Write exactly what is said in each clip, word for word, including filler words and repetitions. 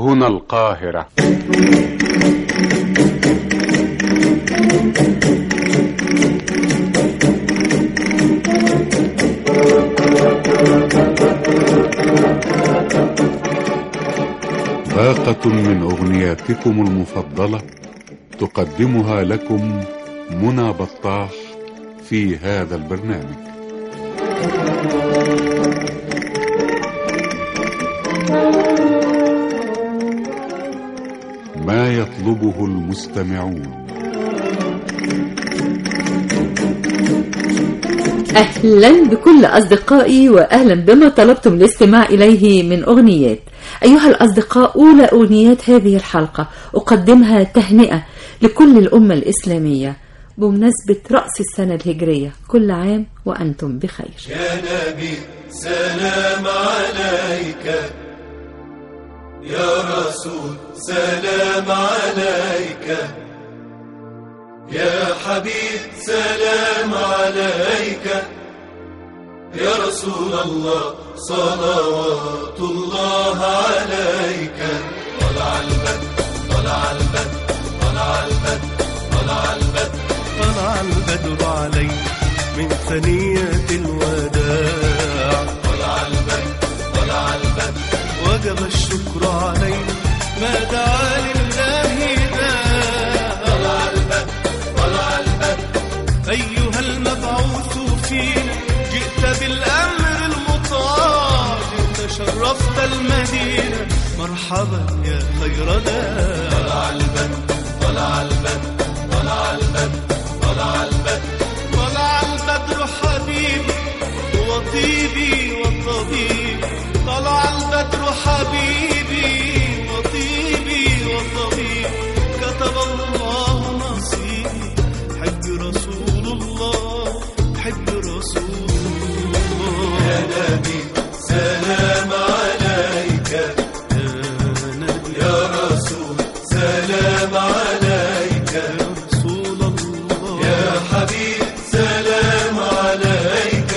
هنا القاهرة. باقة من أغنياتكم المفضلة تقدمها لكم منى بطاح في هذا البرنامج. ما يطلبه المستمعون. أهلا بكل أصدقائي وأهلا بما طلبتم الاستماع إليه من أغنيات. أيها الأصدقاء، أولى أغنيات هذه الحلقة أقدمها تهنئة لكل الأمة الإسلامية بمناسبة رأس السنة الهجرية. كل عام وأنتم بخير. يا نبي سلام عليك، يا رسول سلام عليك، يا حبيب سلام عليك، يا رسول الله صلوات الله عليك. طلع البدر طلع البدر طلع البدر طلع البدر طلع البدر علي من ثنية الوداع. طلع البدر طلع البدر وجب الشكر علينا ما دعا لله داع. طلع البدر طلع البدر أيها المبعوث فينا، جئت بالأمر المطاع، جئت شرفت المدينة، مرحبا يا خير داع. طلع البدر طلع البدر طلع البدر طلع البدر طلع البدر حبيبي وطيبي وطبيبي. طلع البدر حبيبي وطيبي وطبيبي، كتب الله نصيبي، حب رسول الله حب رسول الله. يا نبي سلام عليك، يا نبي يا رسول سلام عليك، يا رسول الله يا حبيب سلام عليك،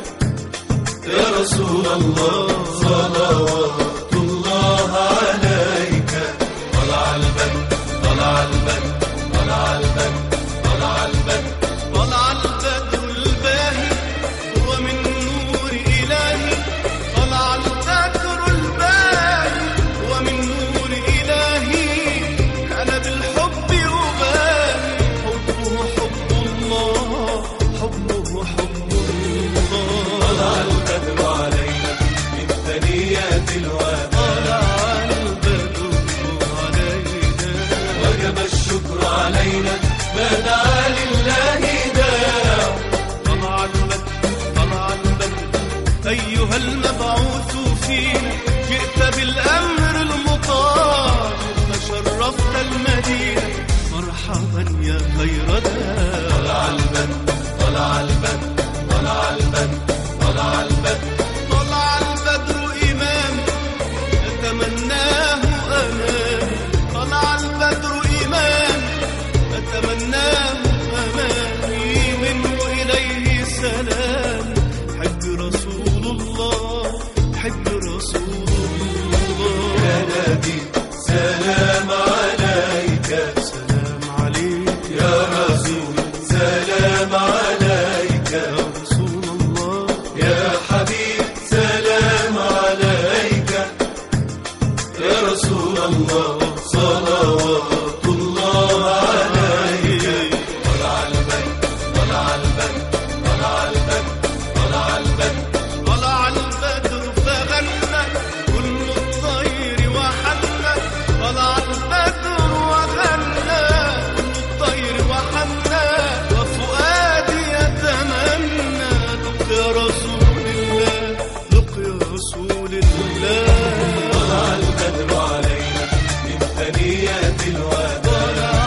يا رسول الله صلوات الله عليك. طلع البدر طلع البدر طلع البدر طلع البدر طلع البدر الباهي ومن نور إلهي. طلع البدر الباهي ومن نور إلهي، أنا بالحب أباهي، حبه حب الله حبه حب الله. طلع البدر علينا من ثنيات الوداع. طلع البدر علينا وجب الشكر علينا ما دعا لله داع. طلع البدر طلع البدر أيها المبعوث فينا، جئت بالأمر المطاع، جئت شرفت المدينة، مرحبا يا خير داع. طلع البدر طلع البدر طلع البدر طلع البدر طلع البدر إمام أتمناه أنا. طلع البدر إمام أتمناه أمامي، منه إليه سلام، حب رسول الله حب رسول الله. يا نبي سلام عليك، سلام عليك، يا رسول سلام عليك، يا رسول الله يا حبيب سلام عليك، يا رسول الله صلوات الله عليك. طلع البدر طلع البدر طلع البدر طلع البدر طلع البدر فغنى كل الطير وحنى. طلع البدر وغنى كل الطير وحنى، وفؤادي يتمنى ذق يا رسول الله ذق يا رسول الله. طلع البدر علينا من ثنيات الوداع.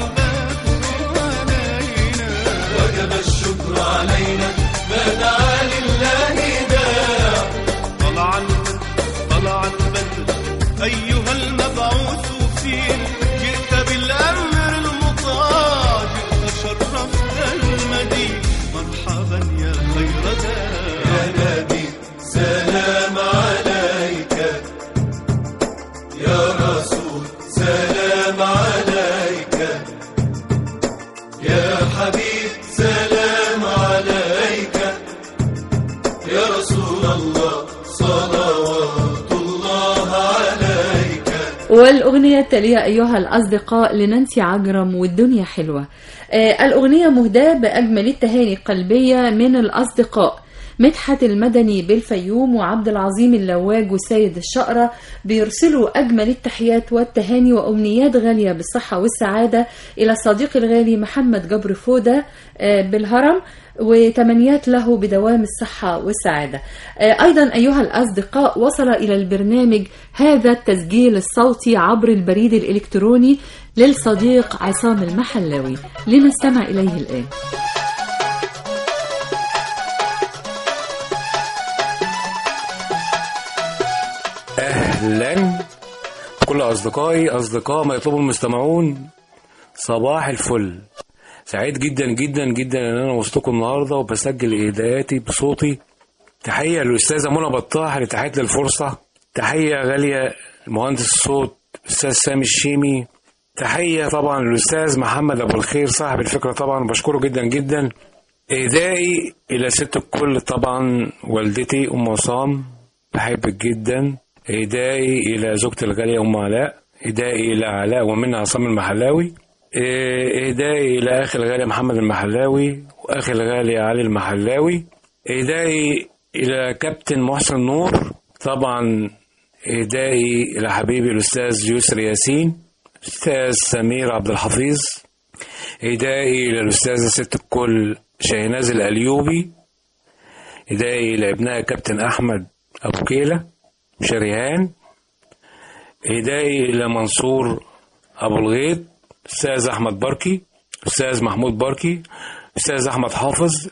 طلع البدر علينا وجب الشكر علينا ما دعا لله داع. طلع البدر طلع البدر أيها المبعوث فينا، جئت بالأمر المطاع، جئت شرفت المدينة، مرحبا يا خير داع. يا نبي سلام عليك، يا رسول والأغنية التالية أيها الأصدقاء لنانسي عجرم والدنيا حلوة. آه الأغنية مهداة بأجمل التهاني قلبية من الأصدقاء مدحت المدني بالفيوم وعبد العظيم اللواج وسيد الشقرة، بيرسلوا أجمل التحيات والتهاني وأمنيات غالية بالصحة والسعادة إلى صديقي الغالي محمد جبر فودة بالهرم، وتمنيات له بدوام الصحة والسعادة. أيضا أيها الأصدقاء وصل إلى البرنامج هذا التسجيل الصوتي عبر البريد الإلكتروني للصديق عصام المحلاوي، لنستمع إليه الآن. أهلا كل أصدقائي أصدقاء ما يطلبه المستمعون، صباح الفل. سعيد جدا جدا جدا ان انا وسطكم النهارده وبسجل اهداءاتي بصوتي. تحيه للاستاذه منى بطاح اللي تحيت للفرصه، تحيه غاليه لمهندس الصوت الاستاذ سامي الشيمي، تحيه طبعا للاستاذ محمد ابو الخير صاحب الفكره طبعا بشكره جدا جدا. اهدائي الى ست الكل طبعا والدتي ام عصام بحبك جدا. اهدائي الى زوجتي الغاليه ام علاء. اهدائي الى علاء ومنى عصام المحلاوي. إهدائي إلى أخي الغالي محمد المحلاوي وأخي الغالي علي المحلاوي. إهدائي إلى كابتن محسن نور طبعا. إهدائي إلى حبيبي الأستاذ يسر ياسين، أستاذ سمير عبد الحفيظ. إهدائي إلى الأستاذة ست الكل شاهناز الأليوبي. إهدائي إلى ابنها كابتن أحمد أبو كيلة شريهان. إهدائي إلى منصور أبو الغيط، أستاذ أحمد بركي، أستاذ محمود بركي، أستاذ أحمد حافظ،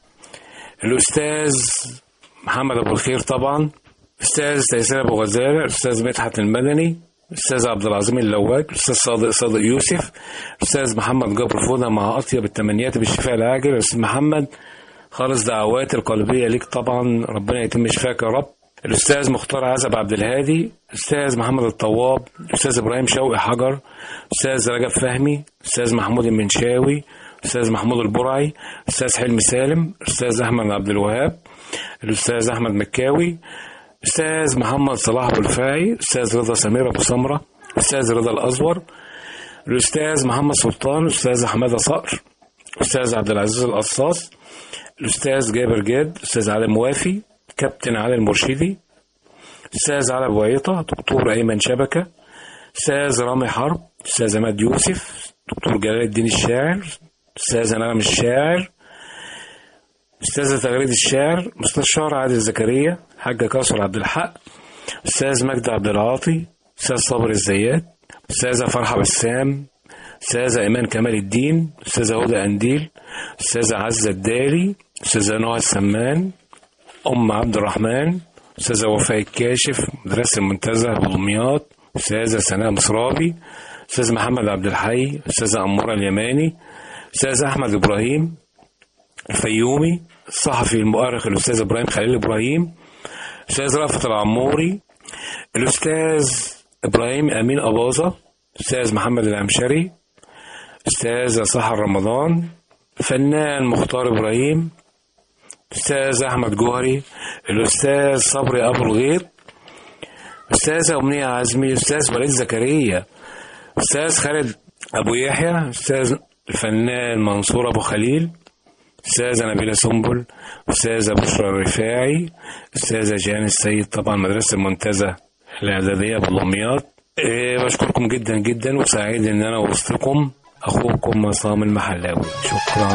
الأستاذ محمد أبو الخير طبعا، أستاذ تيسير أبو غزالة، أستاذ مدحت المدني، أستاذ عبد العظيم اللواج، أستاذ صادق صادق يوسف، أستاذ محمد جبر فودة مع أطيب التمنيات بالشفاء العاجل. أستاذ محمد خالص دعواتي القلبية ليك طبعا، ربنا يتم شفاك يا رب. الأستاذ مختار عزب عبد الهادي، أستاذ محمد الطواب، أستاذ إبراهيم شوقي حجر، أستاذ رجب فهمي، أستاذ محمود المنشاوي، أستاذ محمود البرعي، أستاذ حلمي سالم، أستاذ أحمد عبد الوهاب، الأستاذ أحمد مكاوي، أستاذ محمد صلاح أبو الفاعي، أستاذ رضا سمير أبو سمرة، أستاذ رضا الأزور، الأستاذ محمد سلطان، أستاذ حمادة صقر، أستاذ عبد العزيز القصاص، الأستاذ جابر جاد، أستاذ علي موافي، كابتن علي المرشدي، أستاذ علي بويطة، دكتور أيمن شبكة، أستاذ رامي حرب، أستاذ عماد يوسف، دكتور جلال الدين الشاعر، أستاذ نغم الشاعر، أستاذة تغريد الشاعر، مستشار عادل زكريا، حاجة كاسر عبد الحق، أستاذ مجد عبد العاطي، أستاذ صابر الزيات، أستاذة فرحة بسام، أستاذة إيمان كمال الدين، أستاذة هدى أنديل، أستاذة عزة الدالي، أستاذة نوى السمان، أم عبد الرحمن، أستاذة وفاء الكاشف، مدرسة المنتزه بدمياط، أستاذة سناء مصرابي، أستاذ محمد عبد الحي، أستاذة أمورة اليماني، أستاذ أحمد إبراهيم الفيومي، الصحفي المؤرخ الأستاذ إبراهيم خليل إبراهيم، أستاذ رأفت العموري، الأستاذ إبراهيم أمين أباظة، أستاذ محمد العمشري، أستاذ سحر رمضان، فنان مختار إبراهيم، أستاذ أحمد جوهري، الأستاذ صبري أبو الغيط، أستاذة أمنية عزمي، أستاذ وليد زكريا، أستاذ خالد أبو يحيى، أستاذ الفنان منصور أبو خليل، أستاذة نبيلة سنبل، أستاذة بشرى الرفاعي، أستاذة جيهان السيد طبعا مدرسة المنتزه الإعدادية بالدمياط. إيه بشكركم جدا جدا وسعيد إن أنا وسطكم، أخوكم عصام المحلاوي. شكرا.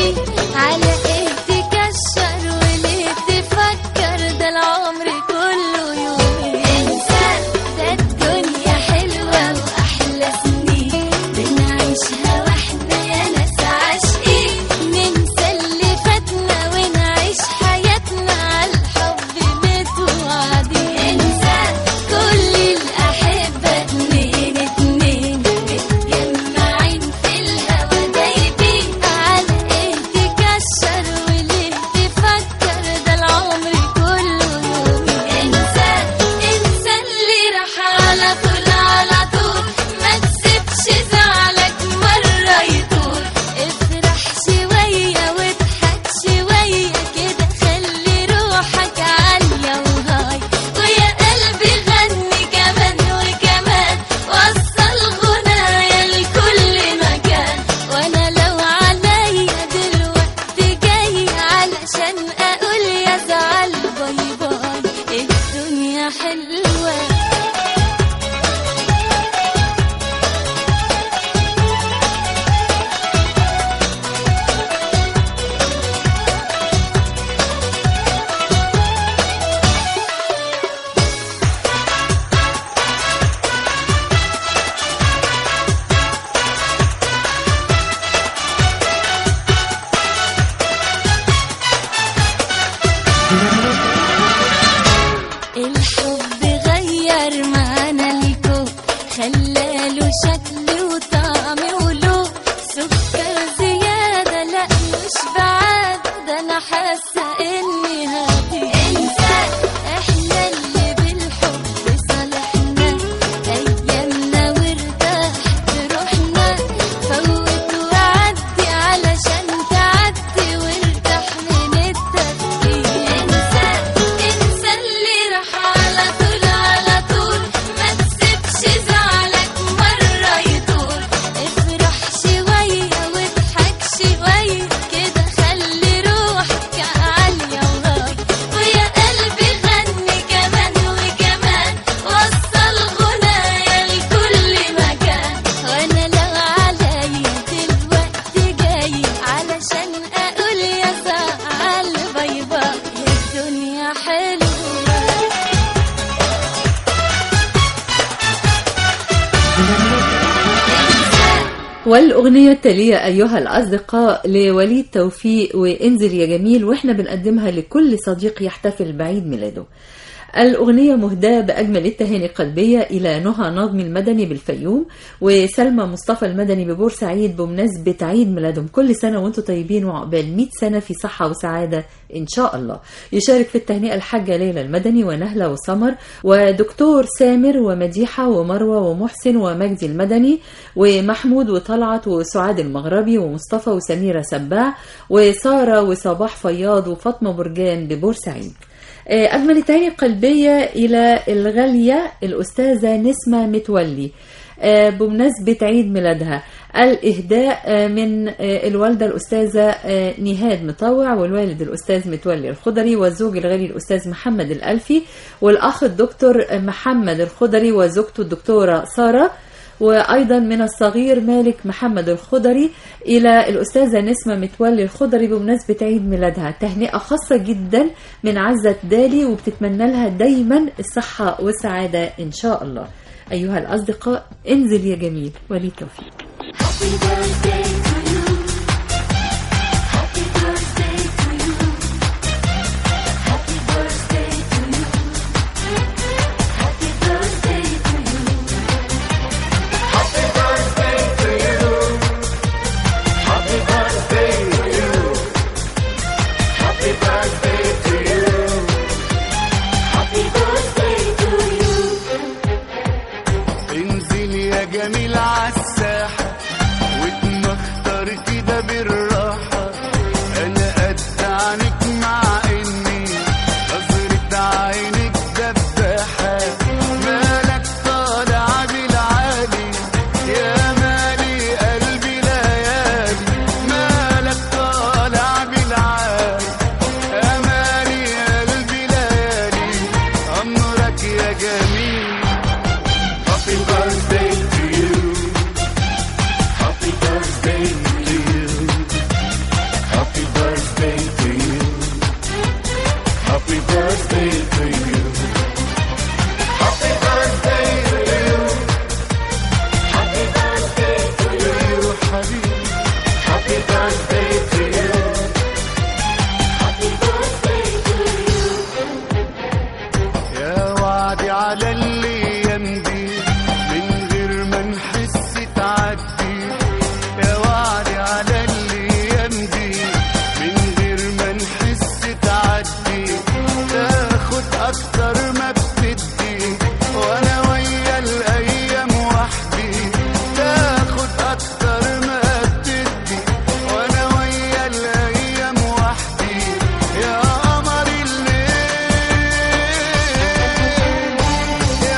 على ايه تكشر وليه تفكر، ده العمر كله حلوة. الحب غير معنى الكون، خلاله شكل وطعم ولون، سكر زيادة لا مش بعاد، ده أنا حاسة إني هادي انسى. إحنا اللي بالحب صالحنا، أيامنا وارتاحت روحنا، فوت وعدي علشان تعدي وارتاح من التفكير. انسى انسى اللي راح على طول على طول، ما تسيبش زعلك مرة يطول، افرح شوية واضحك شوية كده، خلي روحك عالية وراي، ويا قلبي غني كمان وكمان، وصل غنايا لكل مكان. وانا لو عليا دلوقتي جاي علشان اقول يا زعل باي باي، يا الدنيا حلوة. والأغنية التالية أيها الأصدقاء لوليد توفيق وانزل يا جميل، وإحنا بنقدمها لكل صديق يحتفل بعيد ميلاده. الأغنية مهداة بأجمل التهاني القلبية إلى نهى نظمي المدني بالفيوم، وسلمى مصطفى المدني ببورسعيد، بمناسبة عيد ميلادهم. كل سنة وانتم طيبين وعقبال مئة سنة في صحة وسعادة إن شاء الله. يشارك في التهنئة الحاجة ليلى المدني ونهلة وسمر ودكتور سامر ومديحة ومروة ومحسن ومجدي المدني ومحمود وطلعت وسعاد المغربي ومصطفى وسميرة سباع وسارة وصباح فياض وفاطمة برجان ببورسعيد. أجمل التهاني القلبية إلى الغالية الأستاذة نسمة متولي بمناسبة عيد ميلادها. الإهداء من الوالدة الأستاذة نهاد مطوع، والوالد الأستاذ متولي الخضري، والزوج الغالي الأستاذ محمد الألفي، والأخ الدكتور محمد الخضري وزوجته الدكتورة سارة، وأيضا من الصغير مالك محمد الخضري إلى الأستاذة نسمة متولي الخضري بمناسبة عيد ميلادها. تهنئة خاصة جدا من عزة دالي، وبتتمنى لها دايما الصحة والسعادة إن شاء الله. أيها الأصدقاء انزل يا جميل، وليد توفيق. جميل عالساحة واتمختار كده بالراحة، أنا قد عنك مع إني نظرة عينك دباحة، مالك طالع بالعالي يا مالي قلبي ليالي، مالك طالع بالعالي يا مالي قلبي ليالي، أمرك يا جميل. Happy birthday to you. Happy birthday to you. Happy birthday to you. Happy birthday to you. Happy birthday to you. Happy birthday to you, حبيبي. Happy birthday to you. Happy birthday to you. يا وعدي على الأيام دي من غير ما نحس تعدي، يا وعدي على الأيام دي من غير ما نحس تعدي، تاخد أكتر ما بتدي وأنا ويا الأيام وحدي، تاخد أكتر ما بتدي وأنا ويا الأيام وحدي، يا قمر الليل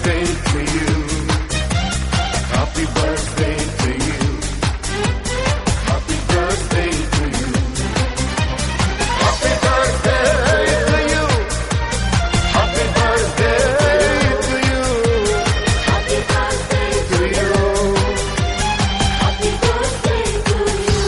birthday to you. Happy birthday to you. Happy birthday to you. Happy birthday to you. Happy birthday to you. Happy birthday to you. Happy birthday to you.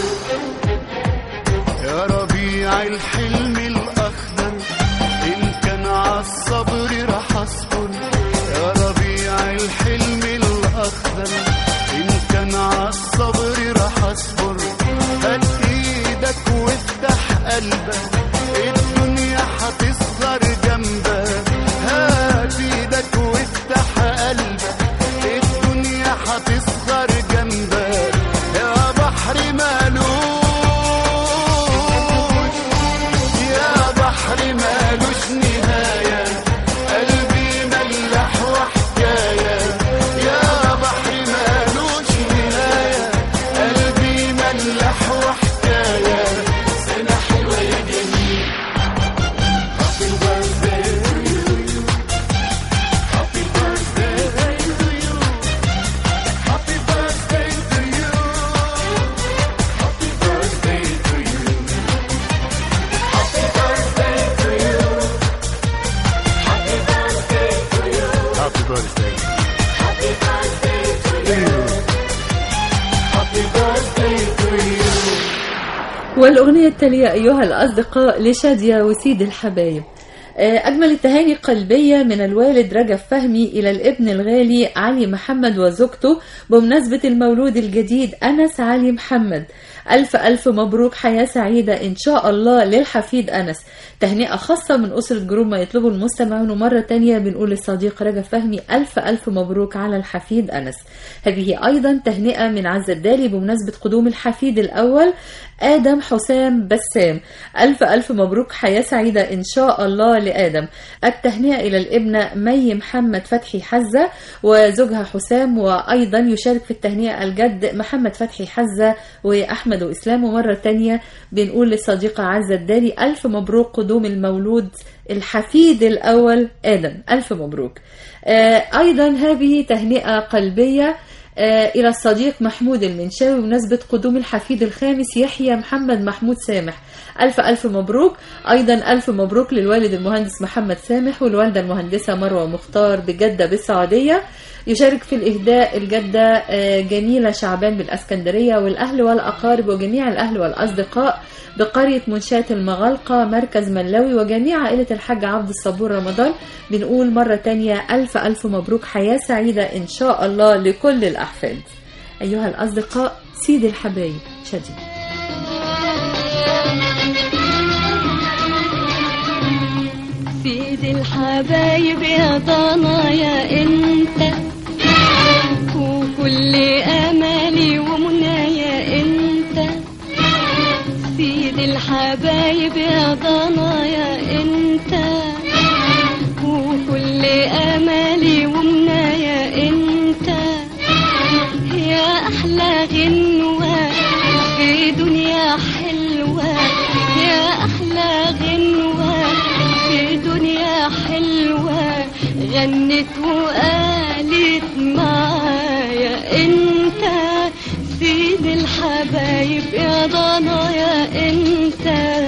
يا ربيع الحلم الأخضر إن كان عالصبر رح أصبر. يا ربيع الحلم الأخضر إن كان عالصبر رح أصبر. هات إيدك وافتح قلبك الدنيا هتصغر جنبك. هات إيدك وافتح قلبك الدنيا هتصغر جنبك. يا بحر مالوش يا بحر مالوش نهاية قلبي ملح وحكاية. يا بحر مالوش نهاية قلبي ملح وحكاية. سنة حلوة يا جميل. Happy birthday to you. Happy birthday to you. Happy birthday to you. Happy birthday to you. Happy birthday to you. Happy birthday to you. Happy birthday. Happy birthday to you. Happy birthday to you. والأغنية التالية أيها الأصدقاء لشادية وسيد الحبايب. أجمل التهاني قلبية من الوالد رجب فهمي إلى الابن الغالي علي محمد وزوجته بمناسبة المولود الجديد أنس علي محمد. ألف ألف مبروك، حياة سعيدة إن شاء الله للحفيد أنس. تهنئة خاصة من أسرة جروب ما يطلبه المستمعون. ومرة تانية بنقول للصديق رجب فهمي ألف ألف مبروك على الحفيد أنس. هذه أيضا تهنئة من عزة الدالي بمناسبة قدوم الحفيد الأول آدم حسام بسام. ألف ألف مبروك، حياة سعيدة إن شاء الله لآدم. التهنئة إلى الابنة مي محمد فتحي حزة وزوجها حسام. وأيضا يشارك في التهنئة الجد محمد فتحي حزة وأحمد وإسلام. ومرة تانية بنقول للصديقة عزة الدالي ألف مبروك قدوم المولود الحفيد الأول آدم. ألف مبروك. آه أيضا هذه تهنئة قلبية آه إلى الصديق محمود المنشاوي بمناسبة قدوم الحفيد الخامس يحيى محمد محمود سامح. ألف ألف مبروك. أيضا ألف مبروك للوالد المهندس محمد سامح والوالدة المهندسة مروة مختار بجدة بالسعودية. يشارك في الإهداء الجدة آه جميلة شعبان بالأسكندرية والأهل والأقارب وجميع الأهل والأصدقاء بقرية منشاة المغلقة مركز ملاوي وجميع عائلة الحاج عبد الصبور رمضان. بنقول مرة تانية ألف ألف مبروك، حياة سعيدة إن شاء الله لكل الأحفاد. أيها الأصدقاء سيد الحبايب شادية. سيد الحبايب يا ضنايا انت وكل امالي ومنايا انت. سيد الحبايب يا ضنايا انت وكل امالي ومنايا انت. يا احلى غنوة في دنيا حلوة. يا احلى غنوة في دنيا حلوة. غنت وقالت معايا انت. سيد الحبايب يا ضنايا انت.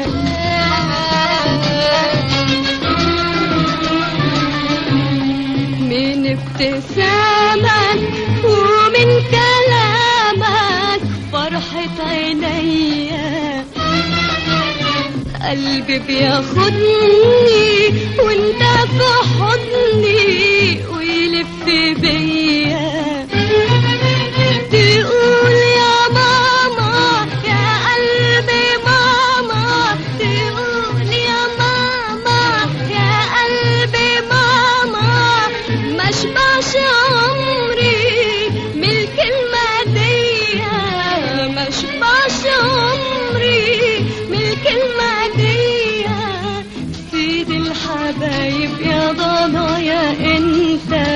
من ابتسامك ومن كلامك فرحة عينيا. قلبي بياخدني وانت في حضني ويلف بيا. تقول يا ماما يا قلبي ماما. تقول يا ماما يا قلبي ماما. ما شبعش عمري من الكلمة دي. ما شبعش عمري من الكلمة دي. سيد الحبايب يا ضنايا انت.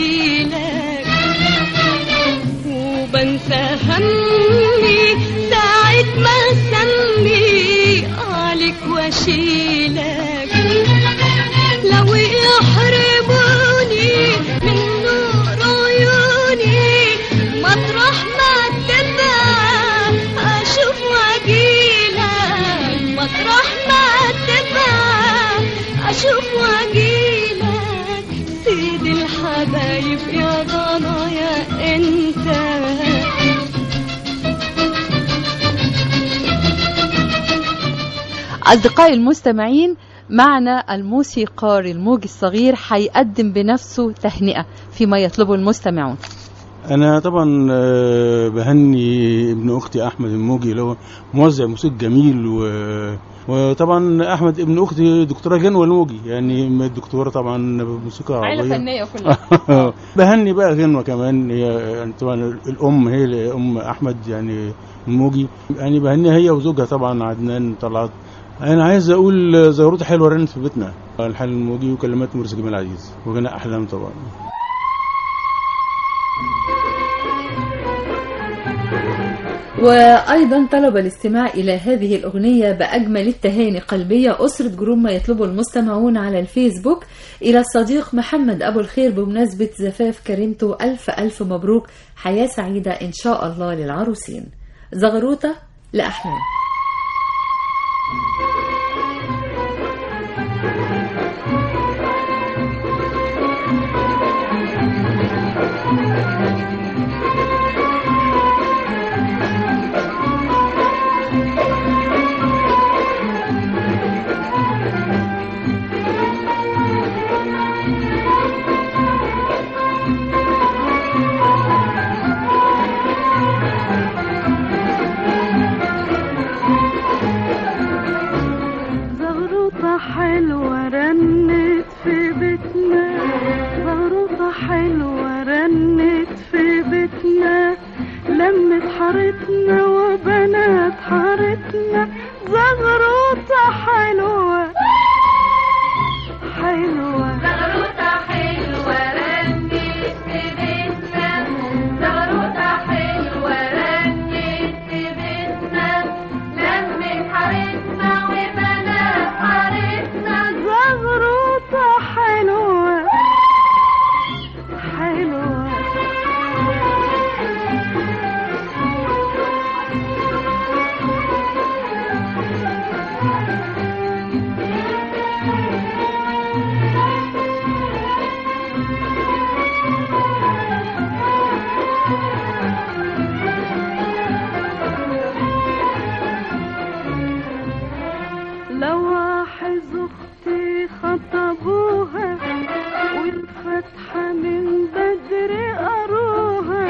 واشيلك وبنسى همي ساعة ما اسمي عليك واشيلك لو يحرموني من نور عيوني مطرح ما تبقى اشوف واجيلك مطرح ما تبقى اشوف واجيلك سيد الحبايب يا ضنايا انت. أصدقائي المستمعين، معنا الموسيقار الموجي الصغير هيقدم بنفسه تهنئة فيما يطلبه المستمعون. أنا طبعا بهني ابن أختي أحمد الموجي اللي هو موزع موسيقى جميل و... وطبعا أحمد ابن أختي دكتورة جنوة الموجي، يعني الدكتورة طبعا موسيقى عربية عائلة فنية كلها. بهني بقى جنوة كمان، هي طبعا الأم هي أم أحمد يعني الموجي، يعني بهني هي وزوجها طبعا عدنان طلعت. أنا عايز أقول زغروطة حلوة رنت في بيتنا، الحل الموجي وكلمات مرسي جمال عزيز وغناء أحلام طبعا. وأيضا طلب الاستماع إلى هذه الأغنية بأجمل التهاني قلبية أسرة جروب ما يطلبه المستمعون على الفيسبوك إلى الصديق محمد أبو الخير بمناسبة زفاف كريمته. ألف ألف مبروك، حياة سعيدة إن شاء الله للعروسين. زغروطة لأحلام. حلوة رنت في بيتنا، زغروطة حلوة رنت في بيتنا، لمت حارتنا وبنات حارتنا، زغروطة حلوة حلوة زغروطة حلوة رنت في بيتنا، زغروطة حلوة رنت في بيتنا، لمت حارتنا وبنات حارتنا، زغروطة حلوة حلوة. لواحظ اختي خطبوها والفتحة من بدر قروها،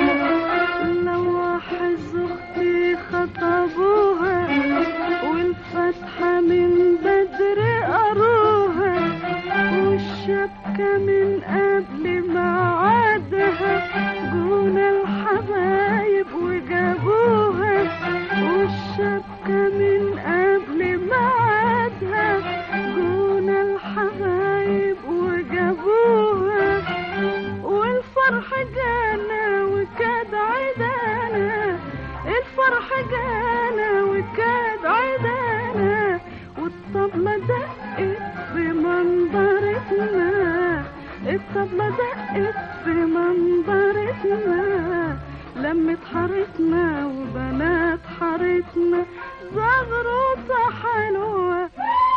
لواحظ اختي خطبوها والفتحة من بدر قروها، والشبكة من قبل ميعادها جونا الحبايب وجابوها، والشبكة من قبل ميعادها جونا الحبايب وجابوها، والفرح جانا وكاد عيدانا، الفرح جانا وكاد عيدانا، والطبلة دقت في منظرتنا، الطبلة دقت في منظرتنا، لمت حارتنا وبنات حارتنا، زغروطة حلوة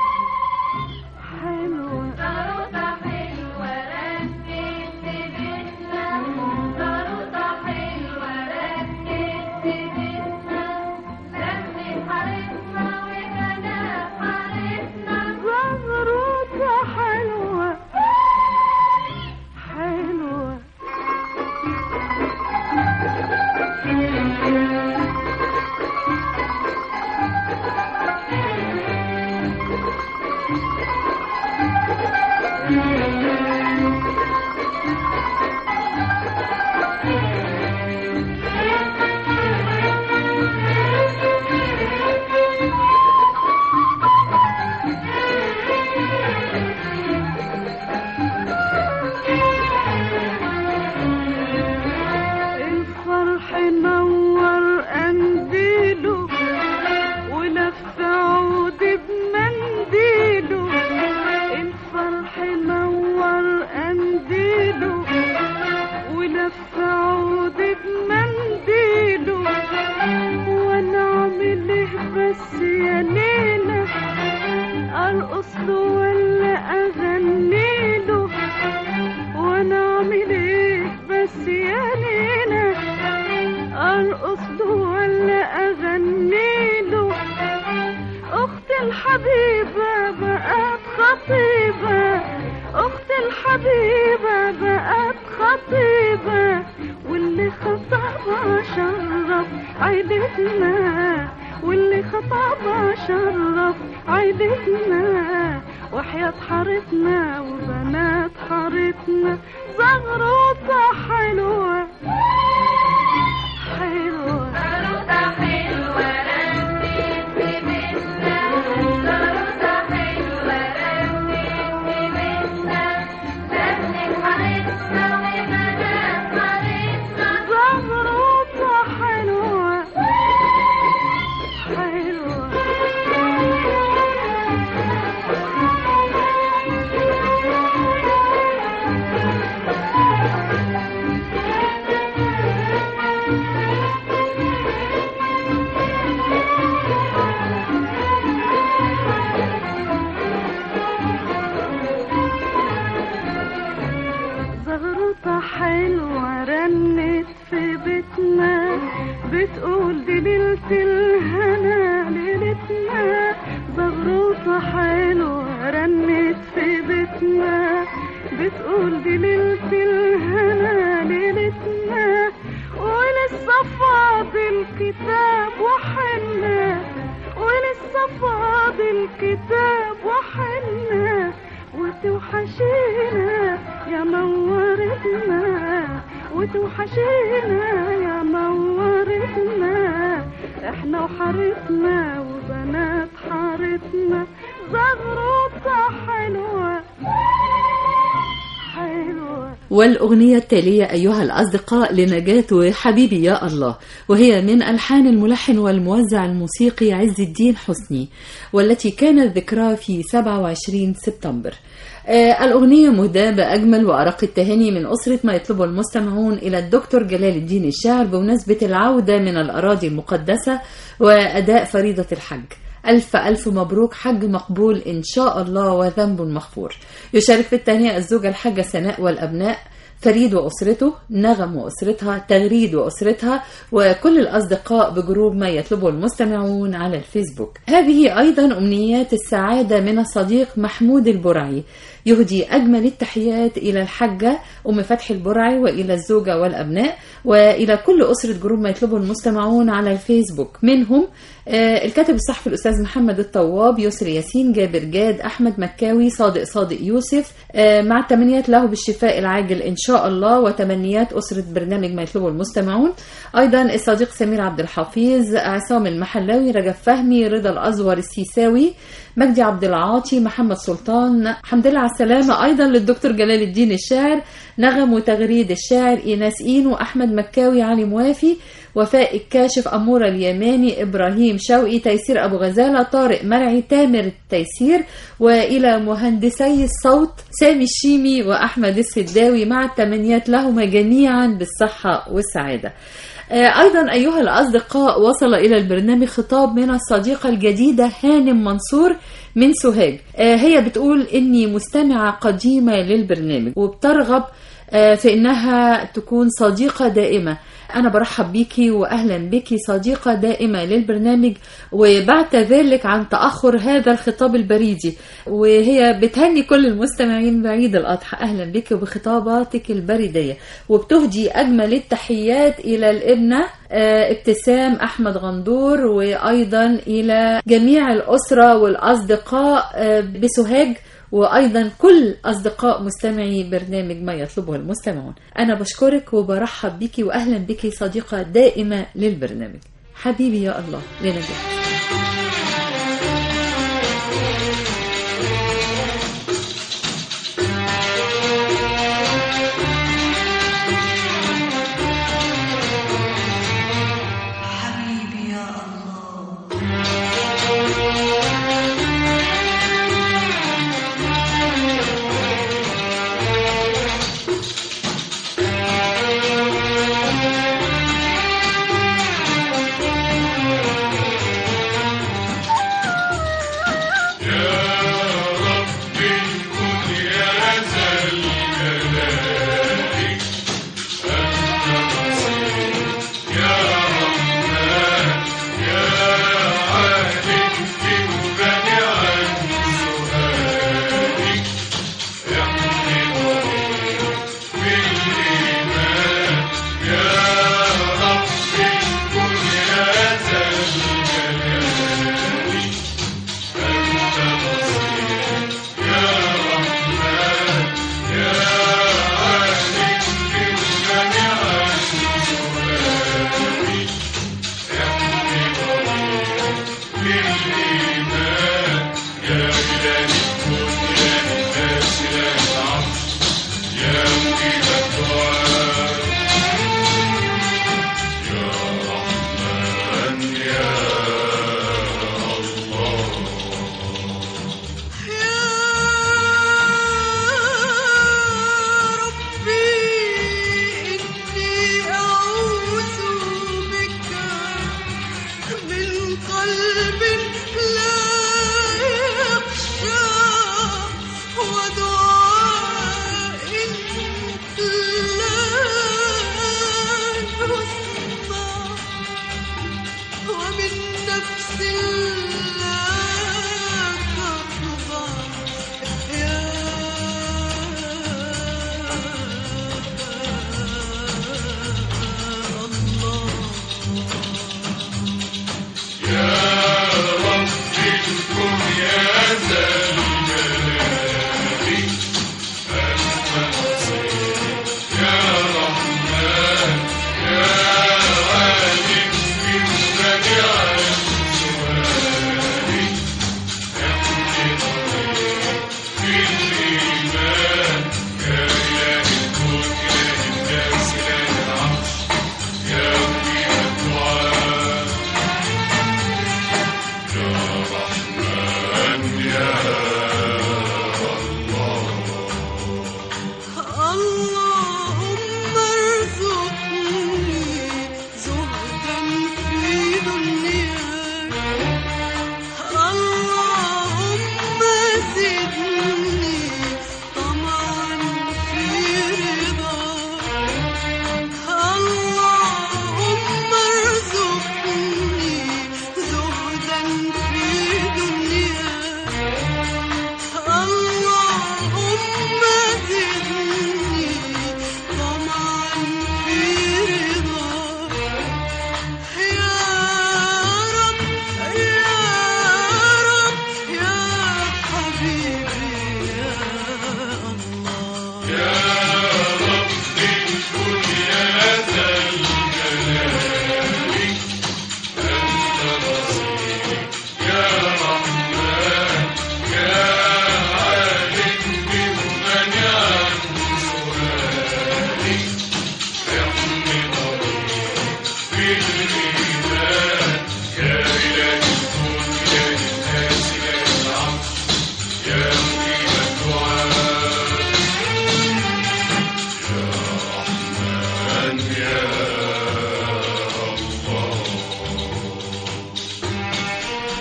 حلوة زغروطة حلوة رنت في بيتنا، زغروطة حلوة رنت في بيتنا، لمت حارتنا وبنات حارتنا، زغروطة حلوة حلوة. لف عودي بمنديله، وانا اعمل ايه بس يا ليلى، ارقص له ولا اغني له، وانا اعمل ايه بس يا ليلى، ارقص له ولا اغني له. اختي الحبيبه بقت خطيبه، اختي الحبيبه بقت خطيبه، واللي خطبها شرف عيلتنا، واللي خطبها شرف عيلتنا، وحياة حارتنا وبنات حارتنا زغروطة حلوة حلوة زغروطة حلوة رنت في بيتنا، زغروطة حلوة رنت في بيتنا، لمت حارتنا وبنات حارتنا زغروطة حلوة حلوة. زغروطة حلوة رنت في بيتنا، بتقول دي ليلة الهنا ليلتنا. زغروطة حلوة رنت في بيتنا، بتقول دي ليلة الهنا ليلتنا، ولسه فاضل كتاب وحنا، ولسه فاضل كتاب وحنا، وتوحشينا يا مورتنا، وتوحشينا يا مورتنا، احنا وحارتنا وبنات حارتنا زغروطة حلوة حلوة. والأغنية التالية أيها الأصدقاء لنجاة وحبيبي يا الله، وهي من ألحان الملحن والموزع الموسيقي عز الدين حسني، والتي كانت ذكرى في سبعة وعشرين سبتمبر. آه الأغنية مهداة بأجمل وأرق التهاني من أسرة ما يطلبه المستمعون إلى الدكتور جلال الدين الشاعر بمناسبة العودة من الأراضي المقدسة وأداء فريضة الحج. ألف ألف مبروك، حج مقبول إن شاء الله وذنب مغفور. يشارك في التهنئة الزوجة الحاجة سناء والأبناء فريد وأسرته، نغم وأسرتها، تغريد وأسرتها، وكل الأصدقاء بجروب ما يطلبه المستمعون على الفيسبوك. هذه أيضا أمنيات السعادة من الصديق محمود البرعي، يهدي أجمل التحيات إلى الحجة أم فتحي البرعي وإلى الزوجة والأبناء وإلى كل أسرة جروب ما يطلبه المستمعون على الفيسبوك، منهم آه الكاتب الصحفي الأستاذ محمد الطواب، يسري ياسين، جابر جاد، أحمد مكاوي، صادق صادق يوسف، آه مع التمنيات له بالشفاء العاجل إن شاء الله، وتمنيات أسرة برنامج ما يطلبه المستمعون. أيضا الصديق سمير عبد الحفيظ، عصام المحلاوي، رجب فهمي، رضا الأزور السيساوي، مجدي عبد العاطي، محمد سلطان، الحمد لله على السلامة. أيضا للدكتور جلال الدين الشاعر، نغم وتغريد الشاعر، إيناس إينو، أحمد مكاوي، علي موافي، وفاء الكاشف، أمورة اليماني، إبراهيم شوقي، تيسير أبو غزالة، طارق مرعي، تامر التيسير، وإلى مهندسي الصوت سامي الشيمي وأحمد السداوي، مع التمنيات لهما جميعا بالصحة والسعادة. أيضا أيها الأصدقاء، وصل إلى البرنامج خطاب من الصديقة الجديدة هانم منصور من سوهاج. هي بتقول إني مستمعة قديمة للبرنامج وبترغب في إنها تكون صديقة دائمة. أنا برحب بيكي وأهلا بيكي صديقة دائمة للبرنامج، وبعتذر عن تأخر هذا الخطاب البريدي، وهي بتهني كل المستمعين بعيد الأضحى. أهلا بيكي وبخطاباتك البريدية، وبتهدي أجمل التحيات إلى الابنة ابتسام أحمد غندور، وأيضا إلى جميع الأسرة والأصدقاء بسوهاج، وأيضا كل أصدقاء مستمعي برنامج ما يطلبه المستمعون. أنا بشكرك وبرحب بك وأهلا بك صديقة دائمة للبرنامج. حبيبي يا الله لنجاح. يا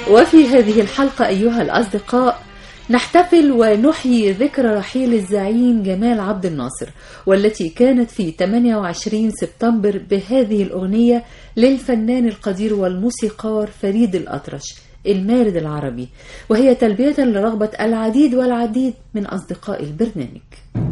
وفي هذه الحلقة أيها الأصدقاء نحتفل ونحيي ذكرى رحيل الزعيم جمال عبد الناصر، والتي كانت في ثمانية وعشرين سبتمبر بهذه الأغنية للفنان القدير والموسيقار فريد الأطرش المارد العربي، وهي تلبية لرغبة العديد والعديد من أصدقاء البرنامج.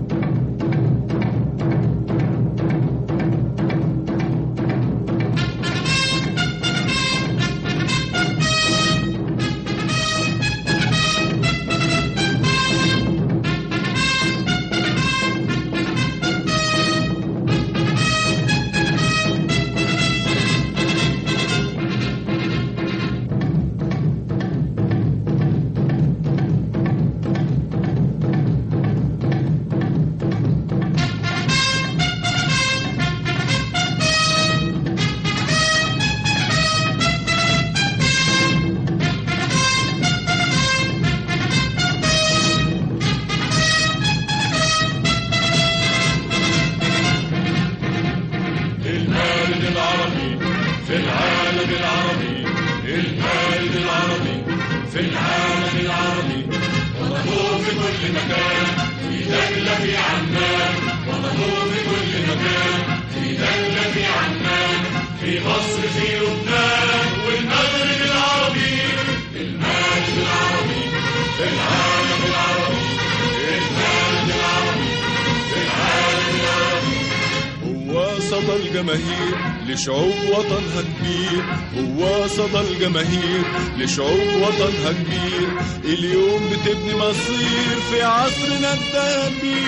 لشعوب وطنها كبير، هو صدى الجماهير لشعوب وطنها كبير. اليوم بتبني مصير في عصرنا الذهبي.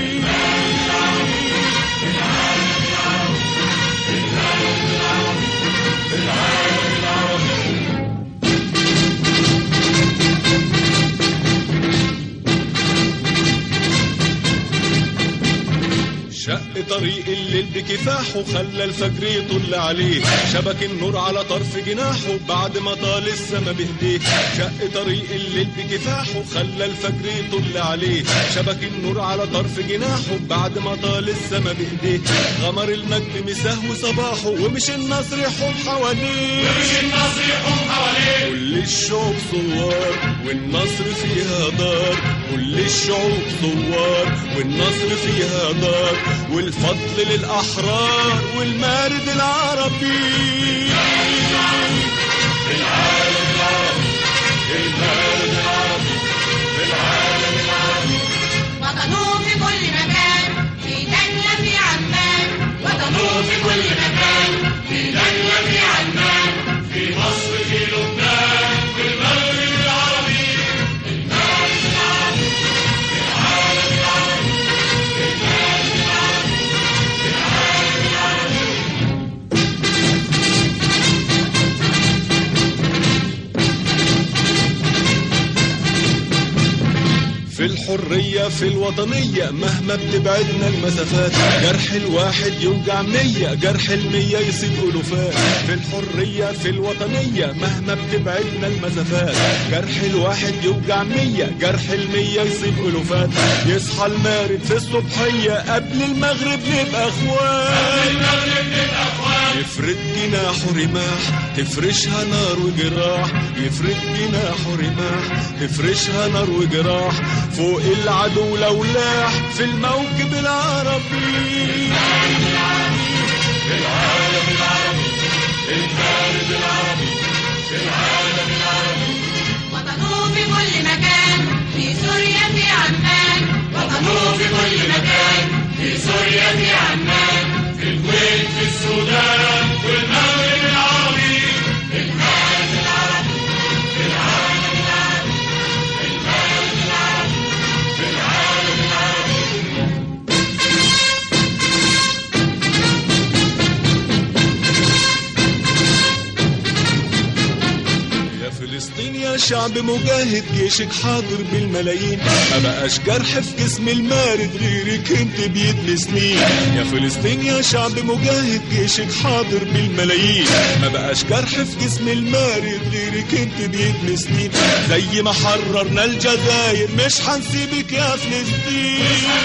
شق طريق الليل بكفاحه، خلى الفجر يطل عليه، شبك النور على طرف جناحه بعد ما طال السما بهديه. شق طريق الليل بكفاحه، خلى الفجر يطل عليه، شبك النور على طرف جناحه بعد ما طال السما بهديه. غمر المجد مساه صباحه، ومش النصر يحوم حواليه، ومش النصر يحوم حواليه. كل الشعوب ثوار والنصر فيها دار، كل الشعوب ثوار والنصر فيها دار. والفضل للأحرار والمارد العربي. في العالم العربي، المارد العربي، في العالم العربي. وطنوه في كل مكان، في دجلة في عمان. وطنوه في كل مكان، في دجلة في عمان. في مصر، في لبنان، في المغرب العربي. المارد العربي، في العالم العربي، في المارد العربي، في العالم العربي. في الحرية في الوطنية مهما بتبعدنا المسافات، جرح الواحد يوجع مية، جرح المية يصيب ألوفات. في الحرية في الوطنية مهما بتبعدنا المسافات، جرح الواحد يوجع مية، جرح المية يصيب ألوفات. يصحى المارد في الصبحية قبل المغرب نبقى أخوات، يفرد جناحه رماح تفرشها نار وجراح، يفرد جناحه رماح تفرشها نار وجراح. فوق العدو لو لاح في الموكب العربي. في العالم العربي، المارد العربي، في العالم العربي. وطنوه في كل مكان، في سوريا في عمان. وطنوه في كل مكان، في سوريا في عمان. في الكويت، في السودان، والمغرب العربي. المارد العربي، في العالم العربي، المارد العربي، في العالم العربي. يا فلسطين يا شعب مجاهد جيشك حاضر بالملايين، ما بقاش جرح في جسم المارد غيرك انت بيدمي سنين. يا فلسطين يا شعب مجاهد جيشك حاضر بالملايين، ما بقاش جرح في جسم المارد غيرك انت بيدمي سنين. زي ما حررنا الجزائر مش هنسيبك يا فلسطين.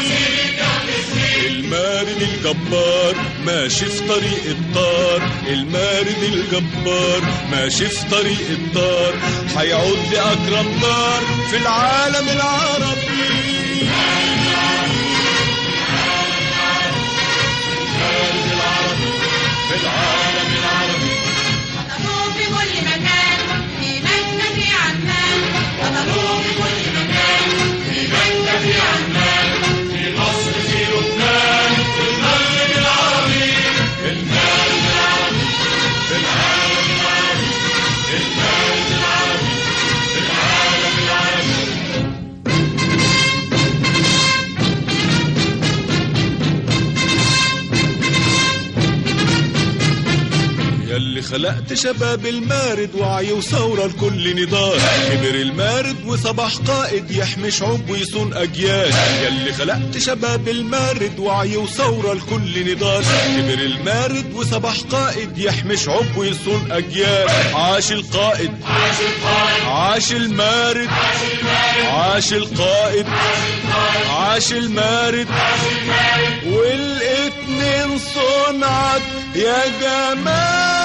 المارد الجبار ماشي في طريق الطار، المارد الجبار ماشي في طريق الطار، هيعود لأكرم دار في العالم العربي. المارد العربي في العالم العربي. وطنوا في كل مكان في مكة في عمان، وطنوا في كل مكان في مكة في عمان، في مصر في لبنان في المغرب العربي. المارد العربي في العالم العربي، المارد العربي في العالم العربي. ياللي خلقت شباب المارد وعي وثورة لكل نضال، كبر المارد وصبح قائد يحمي شعوب ويصون أجيال. ياللي خلقت شباب المارد وعي وثورة لكل نضال، كبر المارد وصبح قائد يحمي شعوب ويصون أجيال. عاش القائد عاش القائد، عاش المارد عاش القائد، عاش المارد والاتنين صنعت يا جمال.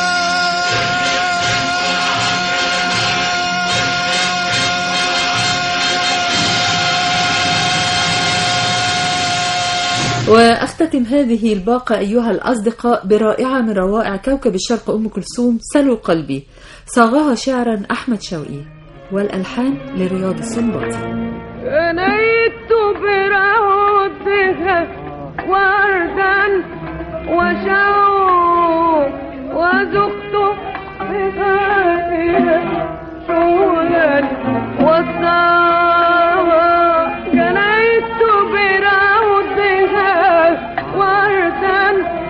وأختتم هذه الباقة أيها الأصدقاء برائعة من روائع كوكب الشرق أم كلثوم، سلو قلبي، صاغها شعرا أحمد شوقي والألحان لرياض السنباطي. نيت برودها وردا وشوق وذقت بهذه شولا والصبا. جنيت برودها وردا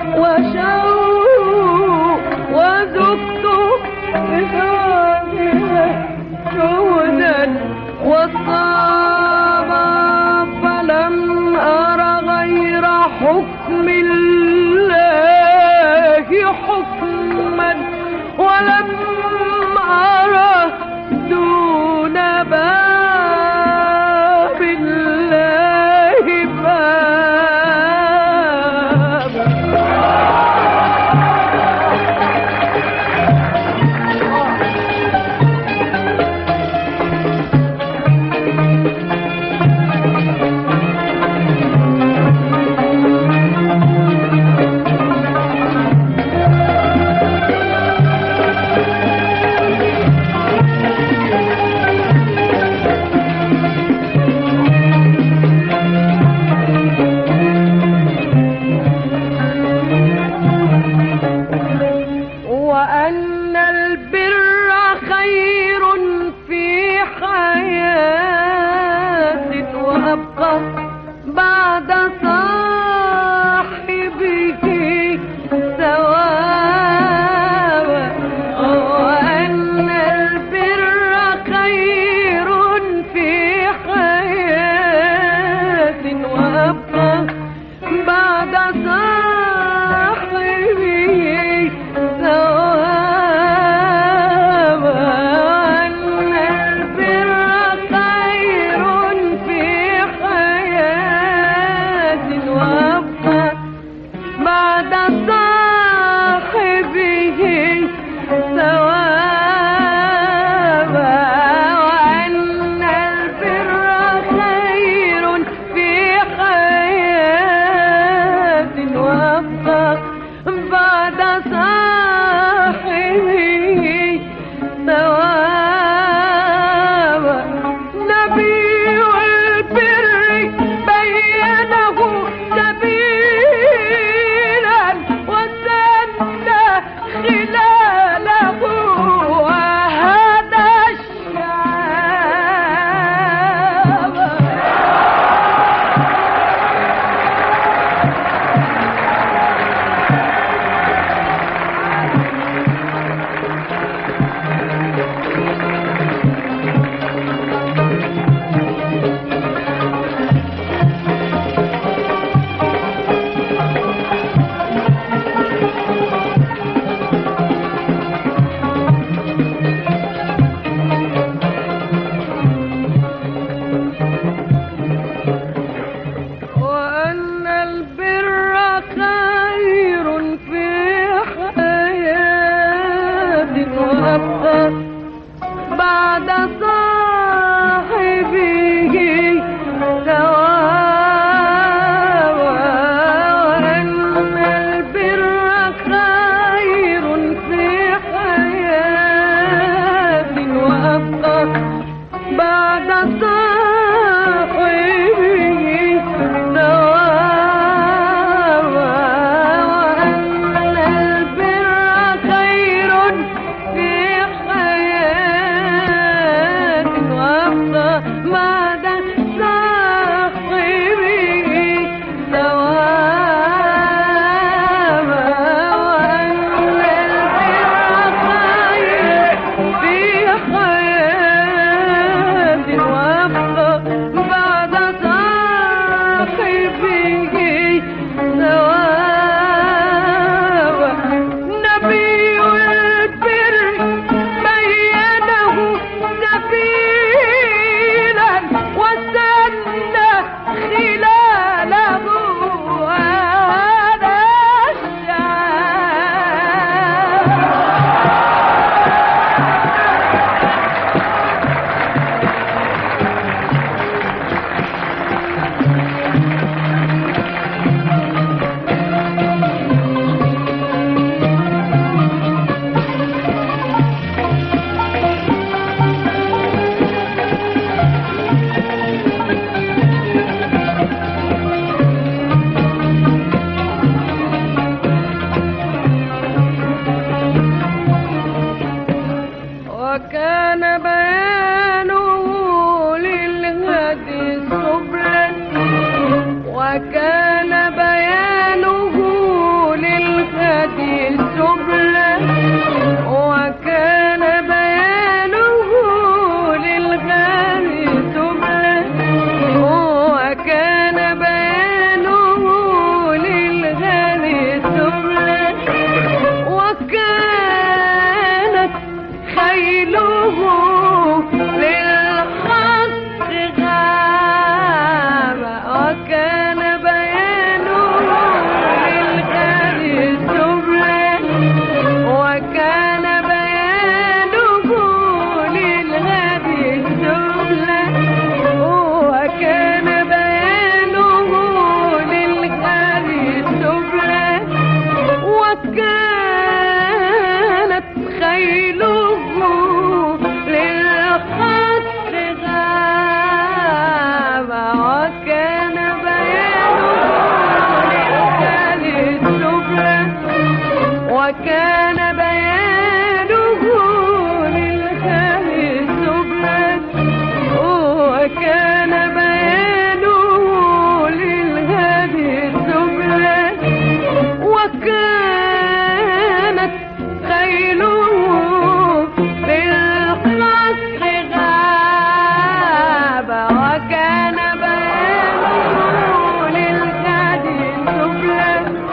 وشوق وذقت بهذه شولا والصبا. فلم أرى غير حكم الله حكما، ولم أرى دون باب الله بابا. وأن البر خير في حياة وأبقى بعد صاحبه ثوابا. وأن البر خير في حياة وأبقى بعد صاحبه ثوابا. وأن البر خير في حياة وأبقى بعد صاحبه ثوابا. وأن البر خير في حياة وأبقى بعد صاحبه ثوابا. نبي البر بينه سبيلا وسن خلاله وهدى الشعب. وكان بيانه للهادي سبلا وكان بيانه للهادي سبلا وكانت خيله للقصر غابة وكان بيانه للهادي سبلا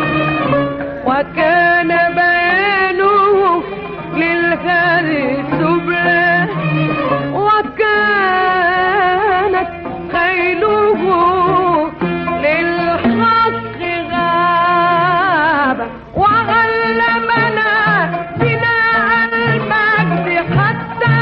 وكان بيانه للهادي سبلا وكانت خيله للحق غابة وعلمنا بناء المجد حتى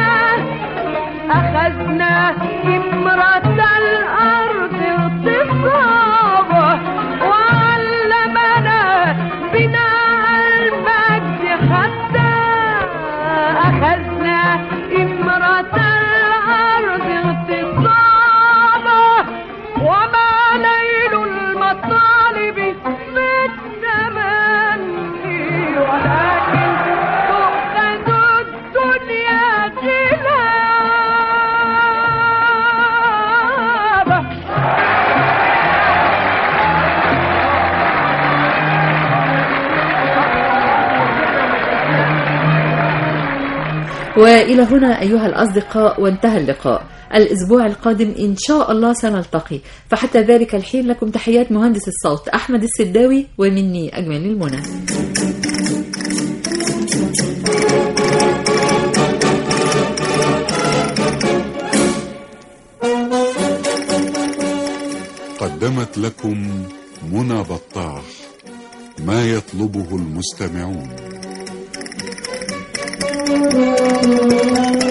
أخذنا إمرة الأرض اغتصابه وعلمنا بناء المجد حتى أخذنا إمرة الأرض اغتصابه وما نيل المطالب بالتمني ولكن تؤخذ الدنيا غلابة. وإلى هنا أيها الأصدقاء وانتهى اللقاء. الأسبوع القادم إن شاء الله سنلتقي، فحتى ذلك الحين لكم تحيات مهندس الصوت أحمد السداوي ومني أجمل المنى. قدمت لكم منى بطاح ما يطلبه المستمعون.